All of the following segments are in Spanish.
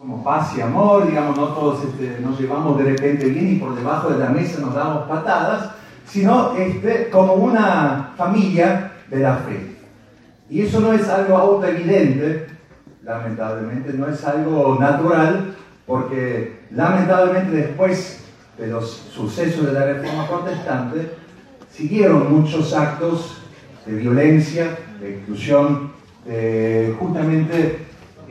como paz y amor, digamos, no todos nos llevamos de repente bien y por debajo de la mesa nos damos patadas, sino como una familia de la fe. Y eso no es algo autoevidente, lamentablemente, no es algo natural, porque lamentablemente después de los sucesos de la Reforma Protestante, siguieron muchos actos de violencia, de exclusión, de justamente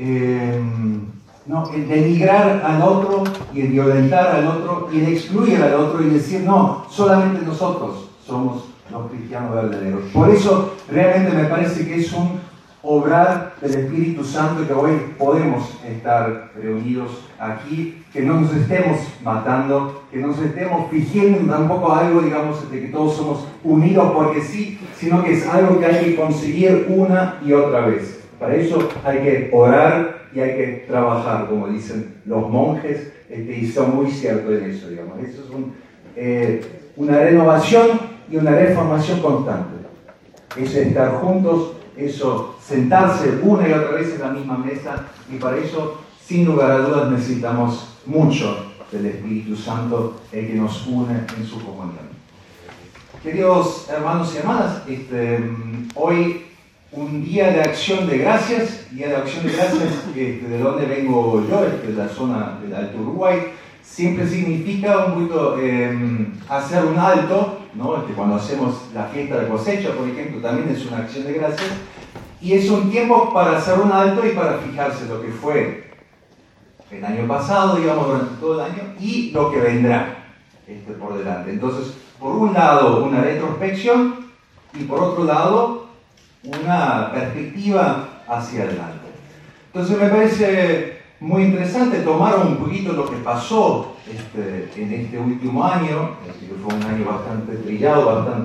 el denigrar al otro y el violentar al otro y el excluir al otro y decir, no, solamente nosotros somos los cristianos verdaderos. Por eso realmente me parece que es un obrar del Espíritu Santo que hoy podemos estar reunidos aquí, que no nos estemos matando, que no nos estemos fingiendo tampoco algo, digamos, de que todos somos unidos porque sí, sino que es algo que hay que conseguir una y otra vez. Para eso hay que orar y hay que trabajar, como dicen los monjes, y son muy ciertos en eso, digamos. Eso es una renovación y una reformación constante. Eso es estar juntos, eso sentarse una y otra vez en la misma mesa, y para eso, sin lugar a dudas, necesitamos mucho del Espíritu Santo, el que nos une en su comunión. Queridos hermanos y hermanas, hoy un día de acción de gracias, de donde vengo yo, de la zona del Alto Uruguay, siempre significa un poquito hacer un alto, ¿no? Cuando hacemos la fiesta de cosecha, por ejemplo, también es una acción de gracias, y es un tiempo para hacer un alto y para fijarse lo que fue el año pasado, digamos, durante todo el año, y lo que vendrá por delante. Entonces, por un lado, una retrospección, y por otro lado, una perspectiva hacia adelante. Entonces me parece muy interesante tomar un poquito lo que pasó en este último año, que fue un año bastante trillado,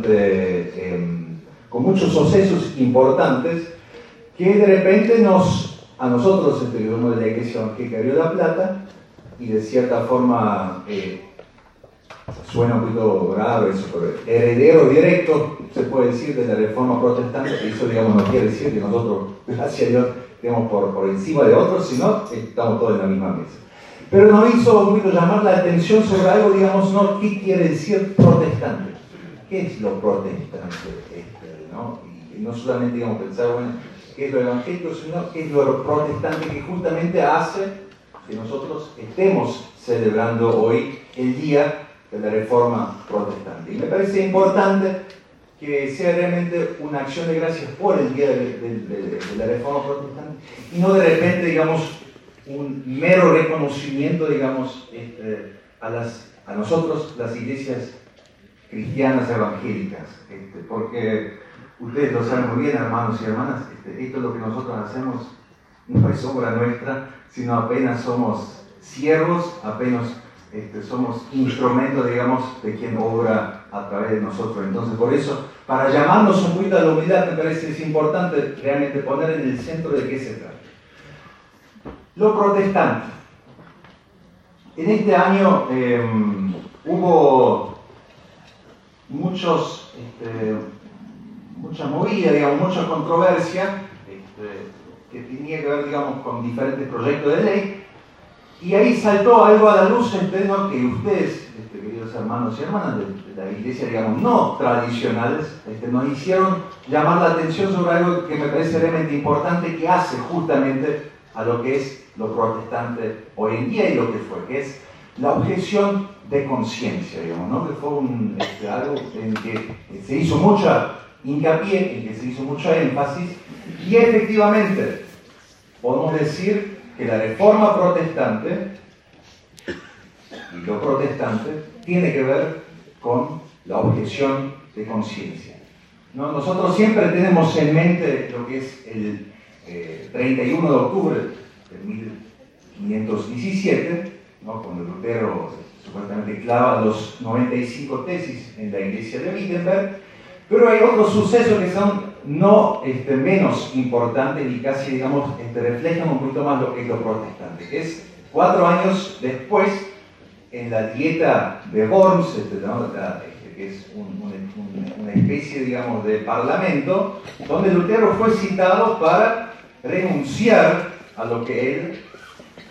con muchos sucesos importantes, que de repente a nosotros, que somos de la Iglesia Evangélica de Río de la Plata, y de cierta forma suena un poquito grave eso, pero heredero directo, se puede decir, de la Reforma Protestante, que eso, digamos, no quiere decir que nosotros, gracias a Dios, estemos por encima de otros, sino que estamos todos en la misma mesa. Pero nos hizo un poquito llamar la atención sobre algo, digamos, ¿no? ¿Qué quiere decir protestante? ¿Qué es lo protestante? ¿No? Y no solamente, digamos, pensar, bueno, qué es lo evangélico, sino qué es lo protestante, que justamente hace que nosotros estemos celebrando hoy el día de la Reforma Protestante. Y me parece importante que sea realmente una acción de gracias por el día de la Reforma Protestante y no de repente, digamos, un mero reconocimiento, digamos, a nosotros, las iglesias cristianas evangélicas, porque ustedes lo saben muy bien, hermanos y hermanas, esto es lo que nosotros hacemos, no es obra nuestra, sino apenas somos siervos, apenas somos instrumentos, digamos, de quien obra a través de nosotros. Entonces, por eso, para llamarnos un poquito a la humildad, me parece que es importante realmente poner en el centro de qué se trata. Lo protestante. En este año hubo mucha movida, digamos, mucha controversia que tenía que ver, digamos, con diferentes proyectos de ley. Y ahí saltó algo a la luz, ¿no? Que ustedes, queridos hermanos y hermanas de la iglesia, digamos, no tradicionales, nos hicieron llamar la atención sobre algo que me parece realmente importante, que hace justamente a lo que es lo protestante hoy en día y lo que fue, que es la objeción de conciencia, digamos, ¿no? Que fue algo en que se hizo mucha hincapié, en que se hizo mucho énfasis, y efectivamente podemos decir que la Reforma Protestante y lo protestante tiene que ver con la objeción de conciencia, ¿no? Nosotros siempre tenemos en mente lo que es el 31 de octubre de 1517, ¿no? Cuando Lutero supuestamente clava los 95 tesis en la iglesia de Wittenberg, pero hay otros sucesos que son no menos importantes y casi, digamos, reflejan un poquito más lo que es lo protestante, que es 4 años después, en la Dieta de Worms, ¿no? Que es una especie, digamos, de parlamento, donde Lutero fue citado para renunciar a lo que él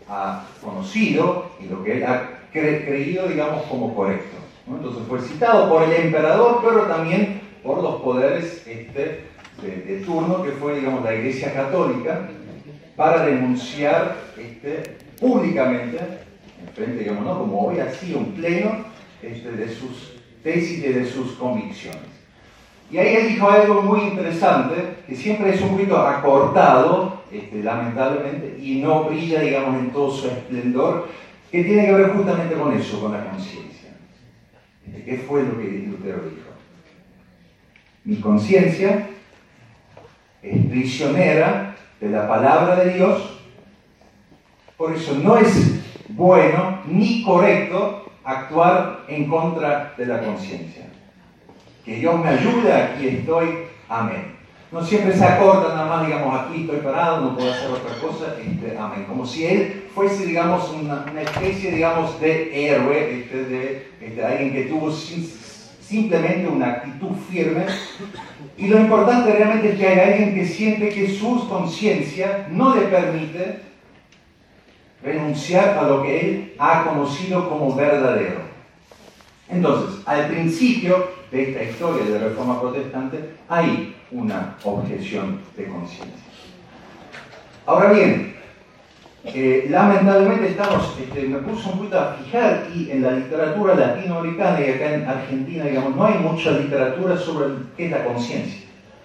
ha conocido y lo que él ha creído, digamos, como correcto, ¿no? Entonces fue citado por el emperador, pero también por los poderes de turno, que fue, digamos, la Iglesia Católica, para denunciar públicamente, en frente, digamos, ¿no? Como hoy ha sido un pleno de sus tesis y de sus convicciones. Y ahí él dijo algo muy interesante, que siempre es un poquito acortado, lamentablemente, y no brilla, digamos, en todo su esplendor, que tiene que ver justamente con eso, con la conciencia. ¿Qué fue lo que Lutero dijo? Mi conciencia es prisionera de la palabra de Dios, por eso no es bueno ni correcto actuar en contra de la conciencia. Que Dios me ayude, aquí estoy, amén. No siempre se acorta nada más, digamos, aquí estoy parado, no puedo hacer otra cosa, amén. Como si él fuese, digamos, una especie, digamos, de héroe, de alguien que tuvo simplemente una actitud firme. Y lo importante realmente es que hay alguien que siente que su conciencia no le permite renunciar a lo que él ha conocido como verdadero. Entonces, al principio de esta historia de la Reforma Protestante hay una objeción de conciencia. Ahora bien, lamentablemente me puse un poquito a fijar aquí en la literatura latinoamericana y acá en Argentina, digamos, no hay mucha literatura sobre qué es la conciencia.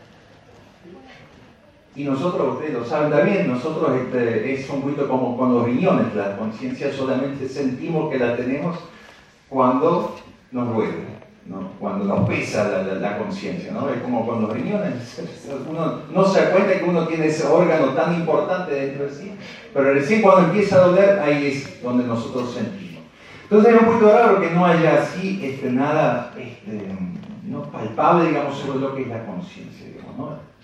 Y nosotros, ustedes lo saben también, nosotros es un poquito como con los riñones, la conciencia solamente sentimos que la tenemos cuando nos duele, ¿no? Cuando nos pesa la conciencia, ¿no? Es como con los riñones, uno no se da cuenta que uno tiene ese órgano tan importante dentro de sí, pero recién cuando empieza a doler, ahí es donde nosotros sentimos. Entonces es un poquito raro que no haya así nada no palpable, digamos, sobre lo que es la conciencia, digamos, ¿no?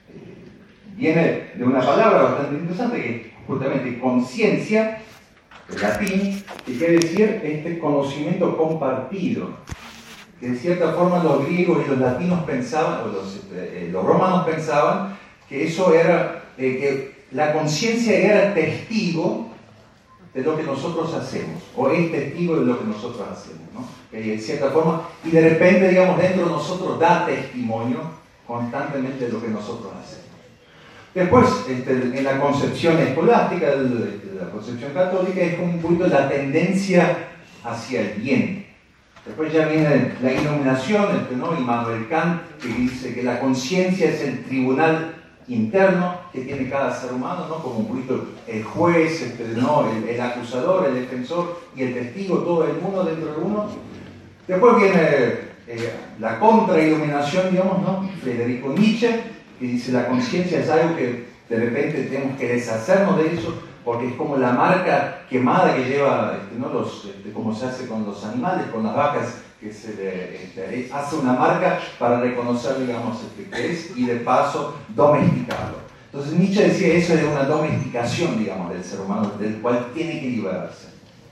Viene de una palabra bastante interesante que es justamente conciencia, en latín, que quiere decir conocimiento compartido. Que de cierta forma los griegos y los latinos pensaban, o los romanos pensaban, que eso era, que la conciencia era testigo de lo que nosotros hacemos, o es testigo de lo que nosotros hacemos, ¿no? De cierta forma, y de repente, digamos, dentro de nosotros da testimonio constantemente de lo que nosotros hacemos. Después, en la concepción escolástica, la concepción católica, es un poquito la tendencia hacia el bien. Después ya viene la iluminación, ¿no? Immanuel Kant, que dice que la conciencia es el tribunal interno que tiene cada ser humano, ¿no? Como un poquito el juez, ¿no? el acusador, el defensor y el testigo, todo el mundo dentro de uno. Después viene la contrailuminación, digamos, ¿no? Federico Nietzsche, que dice la conciencia es algo que de repente tenemos que deshacernos de eso, porque es como la marca quemada que lleva, ¿no? Como se hace con los animales, con las vacas, que se le hace una marca para reconocer, digamos, qué es, y de paso domesticarlo. Entonces Nietzsche decía eso de una domesticación, digamos, del ser humano, del cual tiene que liberarse.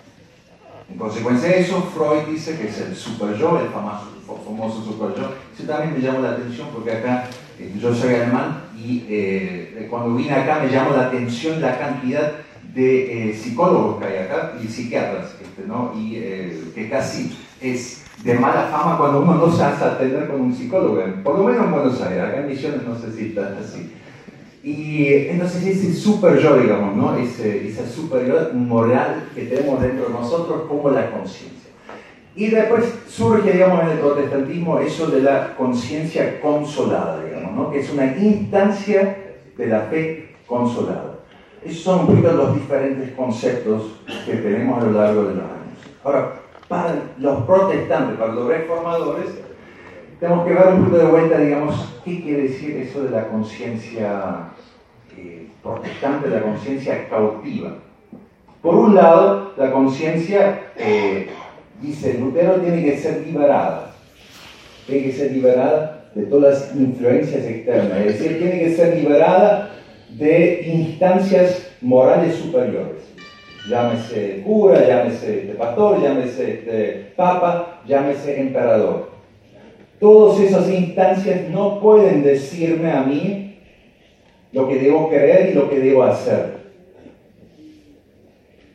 En consecuencia de eso, Freud dice que es el super-yo, el famoso super-yo. Eso también me llamó la atención porque acá, yo soy alemán y cuando vine acá me llamó la atención la cantidad de psicólogos que hay acá y psiquiatras, ¿no? Y que casi es de mala fama cuando uno no se hace atender con un psicólogo, por lo menos en Buenos Aires, acá en Misiones no sé si está así. Y entonces ese super yo, digamos, ¿no? Esa super yo moral que tenemos dentro de nosotros como la conciencia. Y después surge, digamos, en el protestantismo eso de la conciencia consolada, digamos, ¿no? Que es una instancia de la fe consolada. Esos son un poquito los diferentes conceptos que tenemos a lo largo de los años. Ahora, para los protestantes, para los reformadores, tenemos que ver un poquito de vuelta, digamos, qué quiere decir eso de la conciencia protestante, de la conciencia cautiva. Por un lado, la conciencia, dice Lutero, tiene que ser liberada. Tiene que ser liberada de todas las influencias externas. Es decir, tiene que ser liberada de instancias morales superiores. Llámese cura, llámese pastor, llámese papa, llámese emperador. Todas esas instancias no pueden decirme a mí lo que debo creer y lo que debo hacer.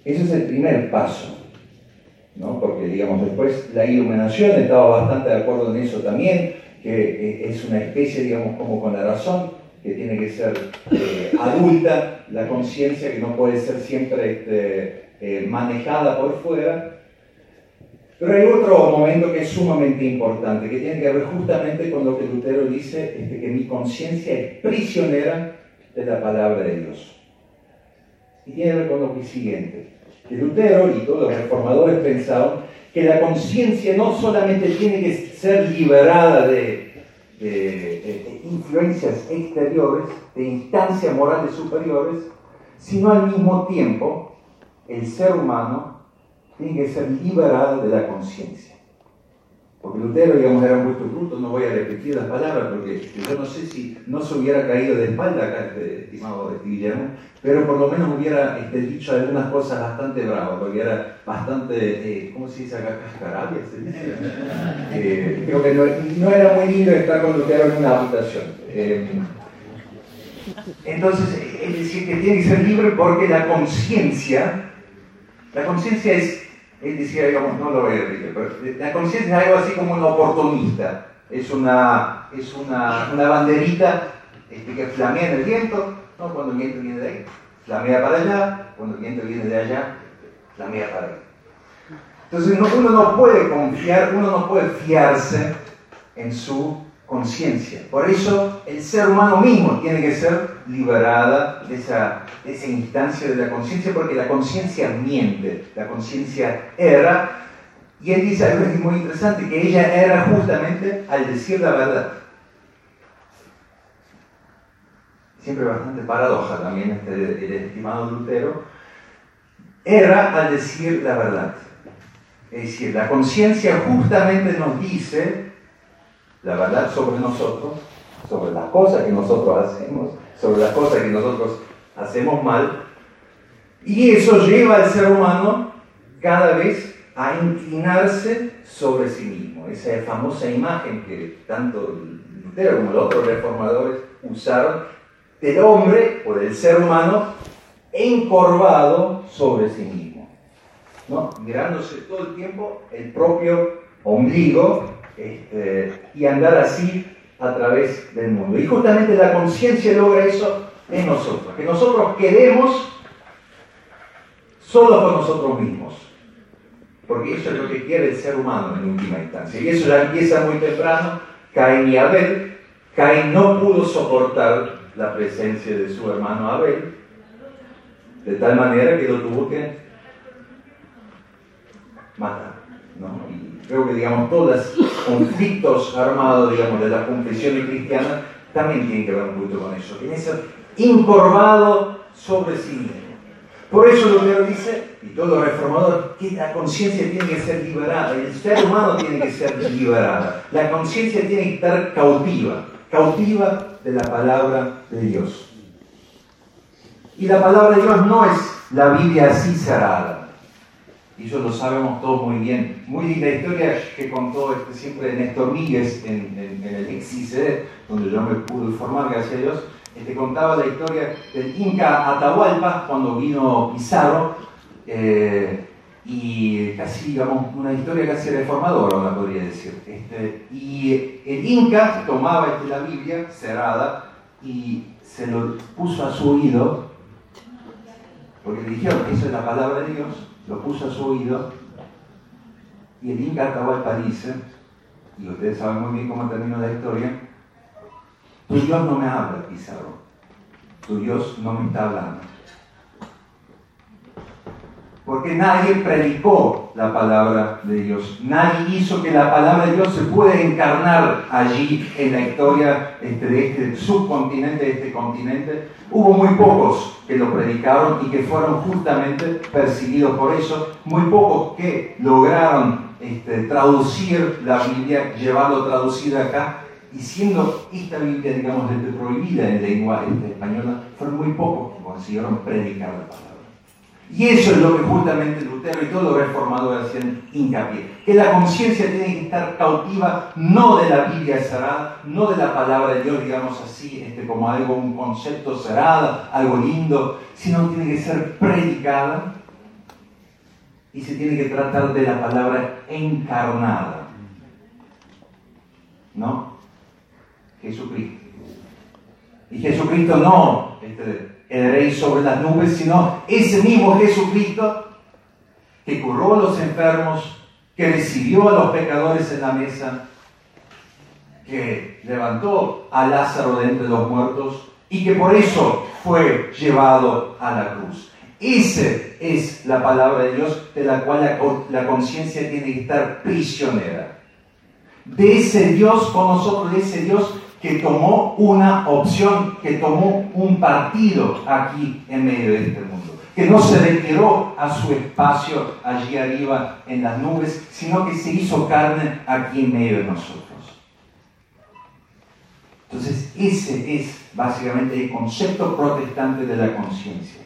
Ese es el primer paso, ¿no? Porque, digamos, después la iluminación, estaba bastante de acuerdo en eso también, que es una especie, digamos, como con la razón, que tiene que ser adulta, la conciencia que no puede ser siempre manejada por fuera. Pero hay otro momento que es sumamente importante, que tiene que ver justamente con lo que Lutero dice, que mi conciencia es prisionera de la palabra de Dios. Y tiene que ver con lo siguiente, que Lutero y todos los reformadores pensaban que la conciencia no solamente tiene que ser liberada de influencias exteriores, de instancias morales superiores, sino al mismo tiempo el ser humano tiene que ser liberado de la conciencia. Porque Lutero, digamos, era muy bruto, no voy a repetir las palabras porque yo no sé si no se hubiera caído de espalda acá, estimado Guillermo, pero por lo menos hubiera dicho algunas cosas bastante bravas, porque era bastante, ¿cómo se dice acá? Cascarabia, se dice. Creo que no era muy lindo estar con Lutero en una habitación. Entonces, es decir, que tiene que ser libre porque la conciencia es decir, digamos, no lo voy a repetir, pero la conciencia es algo así como un oportunista, es una banderita que flamea en el viento, ¿no? Cuando el viento viene de ahí, flamea para allá, cuando el viento viene de allá, flamea para ahí. Entonces uno no puede confiar, uno no puede fiarse en su conciencia. Por eso el ser humano mismo tiene que ser liberada de esa instancia de la conciencia, porque la conciencia miente, la conciencia erra, y él dice algo muy interesante, que ella erra justamente al decir la verdad. Siempre bastante paradoja también el estimado Lutero, erra al decir la verdad. Es decir, la conciencia justamente nos dice la verdad sobre nosotros, sobre las cosas que nosotros hacemos, sobre las cosas que nosotros hacemos mal, y eso lleva al ser humano cada vez a inclinarse sobre sí mismo. Esa famosa imagen que tanto Lutero como los otros reformadores usaron del hombre o del ser humano encorvado sobre sí mismo, ¿no? Mirándose todo el tiempo el propio ombligo, y andar así a través del mundo. Y justamente la conciencia logra eso en nosotros, que nosotros quedemos solo con nosotros mismos, porque eso es lo que quiere el ser humano en última instancia, y eso ya empieza muy temprano. Caín y Abel. Caín no pudo soportar la presencia de su hermano Abel, de tal manera que lo tuvo que matar, ¿no? Y creo que, digamos, todos los conflictos armados, digamos, de la confesión cristiana también tienen que ver mucho con eso, tiene que ser encorvado sobre sí mismo. Por eso Lutero dice, y todo reformador, que la conciencia tiene que ser liberada, el ser humano tiene que ser liberada, la conciencia tiene que estar cautiva de la palabra de Dios. Y la palabra de Dios no es la Biblia así cerrada. Y eso lo sabemos todos muy bien. Muy linda historia que contó siempre Néstor Míguez en el Existe, donde yo me pude formar, gracias a Dios. Contaba la historia del Inca Atahualpa cuando vino Pizarro, y casi, digamos, una historia casi reformadora, la podría decir. Y el Inca tomaba la Biblia cerrada y se lo puso a su oído, porque le dijeron que esa es la palabra de Dios. Lo puso a su oído, y el Inca Atahualpa dice, y ustedes saben muy bien cómo terminó la historia: tu Dios no me habla, Pizarro, tu Dios no me está hablando. Porque nadie predicó la palabra de Dios, nadie hizo que la palabra de Dios se pueda encarnar allí en la historia de este subcontinente, de este continente. Hubo muy pocos que lo predicaron y que fueron justamente perseguidos por eso, muy pocos que lograron traducir la Biblia, llevarlo traducida acá, y siendo esta Biblia, digamos, prohibida en lengua española, fueron muy pocos que consiguieron predicar la palabra. Y eso es lo que justamente Lutero y todos los reformadores hacían hincapié, que la conciencia tiene que estar cautiva no de la Biblia cerrada, no de la palabra de Dios, digamos así, como algo, un concepto cerrado, algo lindo, sino tiene que ser predicada y se tiene que tratar de la palabra encarnada, ¿no? Jesucristo. Y Jesucristo no el rey sobre las nubes, sino ese mismo Jesucristo que curó a los enfermos, que recibió a los pecadores en la mesa, que levantó a Lázaro de entre los muertos y que por eso fue llevado a la cruz. Esa es la palabra de Dios, de la cual la conciencia tiene que estar prisionera. De ese Dios con nosotros, de ese Dios que tomó una opción, que tomó un partido aquí en medio de este mundo, que no se retiró a su espacio allí arriba en las nubes, sino que se hizo carne aquí en medio de nosotros. Entonces, ese es básicamente el concepto protestante de la conciencia.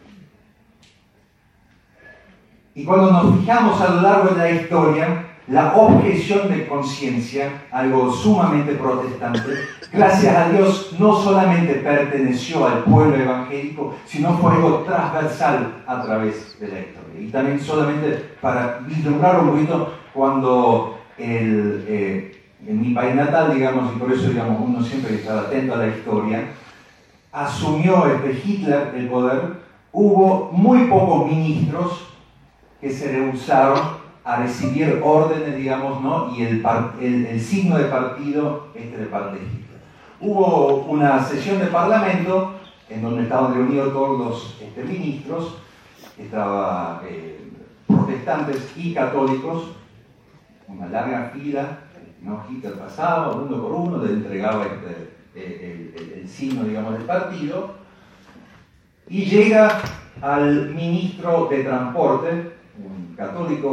Y cuando nos fijamos a lo largo de la historia, la objeción de conciencia, algo sumamente protestante, gracias a Dios no solamente perteneció al pueblo evangélico, sino fue algo transversal a través de la historia. Y también solamente para vislumbrar un poquito, cuando en mi país natal, digamos, y por eso digamos, uno siempre está atento a la historia, asumió Hitler el poder, hubo muy pocos ministros que se rehusaron a recibir órdenes, digamos, ¿no? Y el signo de partido de parte de Hitler. Hubo una sesión de parlamento en donde estaban reunidos todos los ministros, estaban protestantes y católicos, una larga fila, ¿no? Hitler pasaba uno por uno, le entregaba el signo, digamos, del partido, y llega al ministro de transporte, un católico,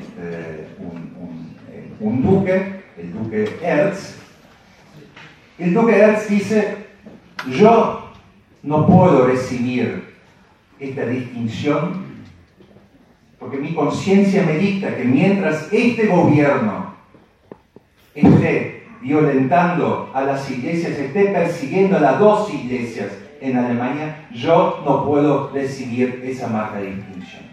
un duque, el duque Hertz. El duque Hertz dice: yo no puedo recibir esta distinción porque mi conciencia me dicta que mientras este gobierno esté violentando a las iglesias, esté persiguiendo a las dos iglesias en Alemania, yo no puedo recibir esa marca de distinción.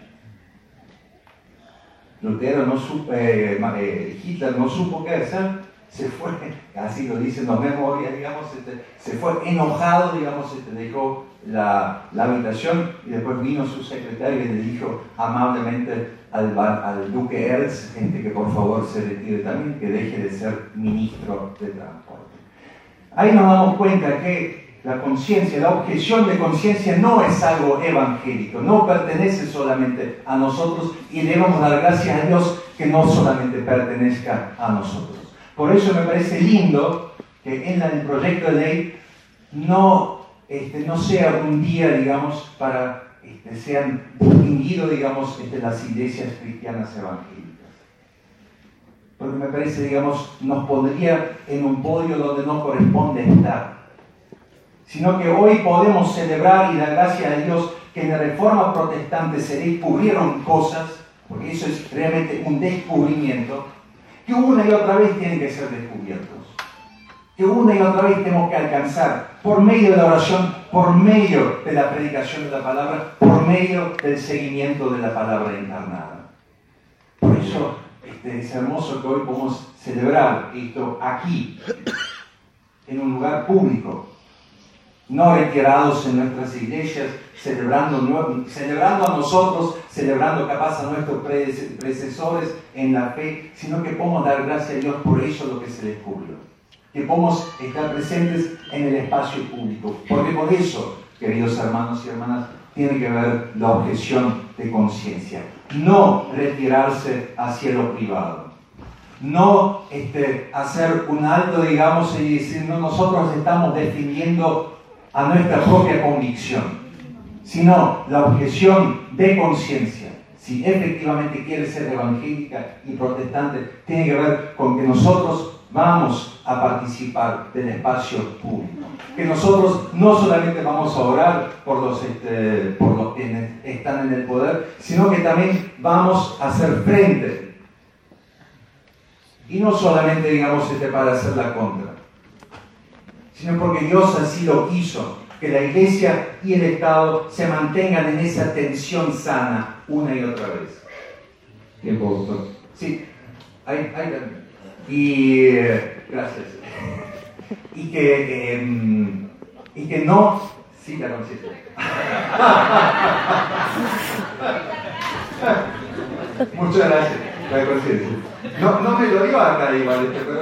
Lutero no supo, Hitler no supo qué hacer, se fue, así lo dicen los memorias, digamos, se fue enojado, digamos, dejó la habitación y después vino su secretario y le dijo amablemente al duque Hertz que por favor se retire también, que deje de ser ministro de transporte. Ahí nos damos cuenta que la conciencia, la objeción de conciencia no es algo evangélico, no pertenece solamente a nosotros y debemos dar gracias a Dios que no solamente pertenezca a nosotros. Por eso me parece lindo que en el proyecto de ley no sea un día, digamos, para sean distinguidos, digamos, las iglesias cristianas evangélicas. Porque me parece, digamos, nos pondría en un podio donde no corresponde estar. Sino que hoy podemos celebrar y dar gracias a Dios que en la Reforma Protestante se descubrieron cosas, porque eso es realmente un descubrimiento, que una y otra vez tienen que ser descubiertos. Que una y otra vez tenemos que alcanzar por medio de la oración, por medio de la predicación de la palabra, por medio del seguimiento de la palabra encarnada. Por eso es hermoso que hoy podemos celebrar esto aquí, en un lugar público, no retirados en nuestras iglesias, celebrando a nosotros, celebrando capaz a nuestros predecesores en la fe, sino que podemos dar gracias a Dios por eso lo que se descubrió. Que podemos estar presentes en el espacio público. Porque por eso, queridos hermanos y hermanas, tiene que ver la objeción de conciencia. No retirarse hacia lo privado. No hacer un alto, digamos, y decir, no, nosotros estamos defendiendo a nuestra propia convicción, sino la objeción de conciencia. Si efectivamente quiere ser evangélica y protestante, tiene que ver con que nosotros vamos a participar del espacio público. Que nosotros no solamente vamos a orar por los que están en el poder, sino que también vamos a hacer frente. Y no solamente, digamos, para hacer la contra, sino porque Dios así lo quiso, que la Iglesia y el Estado se mantengan en esa tensión sana una y otra vez. Tiempo, doctor. Sí, hay y gracias. Y que no, sí, la conciencia. Muchas gracias, la conciencia. No me lo dio acá igual, pero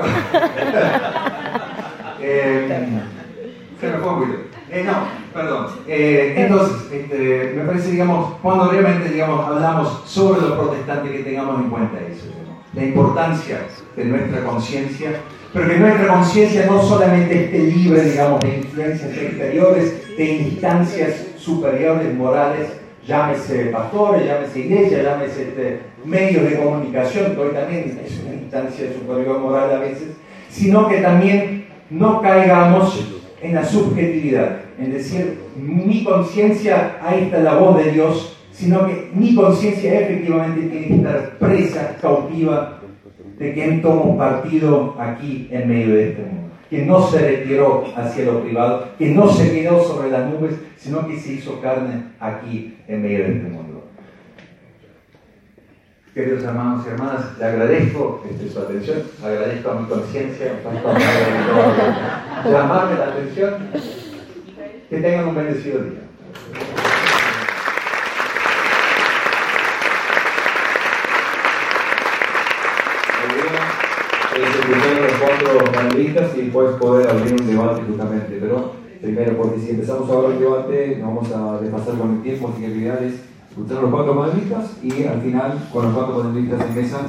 se me fue un poquito. No, perdón. Entonces, me parece, digamos, cuando realmente, digamos, hablamos sobre los protestantes, que tengamos en cuenta eso, digamos, la importancia de nuestra conciencia, pero que nuestra conciencia no solamente esté libre, digamos, de influencias exteriores, de instancias superiores morales, llámese pastores, llámese iglesia, llámese medios de comunicación, que hoy también es una instancia superior moral a veces, sino que también no caigamos en la subjetividad, en decir, mi conciencia, ahí está la voz de Dios, sino que mi conciencia efectivamente tiene que estar presa, cautiva, de quien tomo partido aquí en medio de este mundo, que no se retiró hacia lo privado, que no se quedó sobre las nubes, sino que se hizo carne aquí en medio de este mundo. Queridos hermanos y hermanas, le agradezco su atención, agradezco a mi conciencia, llamarme la atención, que tengan un bendecido día. Escuchar los cuatro panelistas y después poder abrir un debate justamente, pero primero, porque si empezamos ahora el debate nos vamos a desfasar con el tiempo, así que la idea es escuchar a los cuatro panelistas y al final con los cuatro panelistas en mesa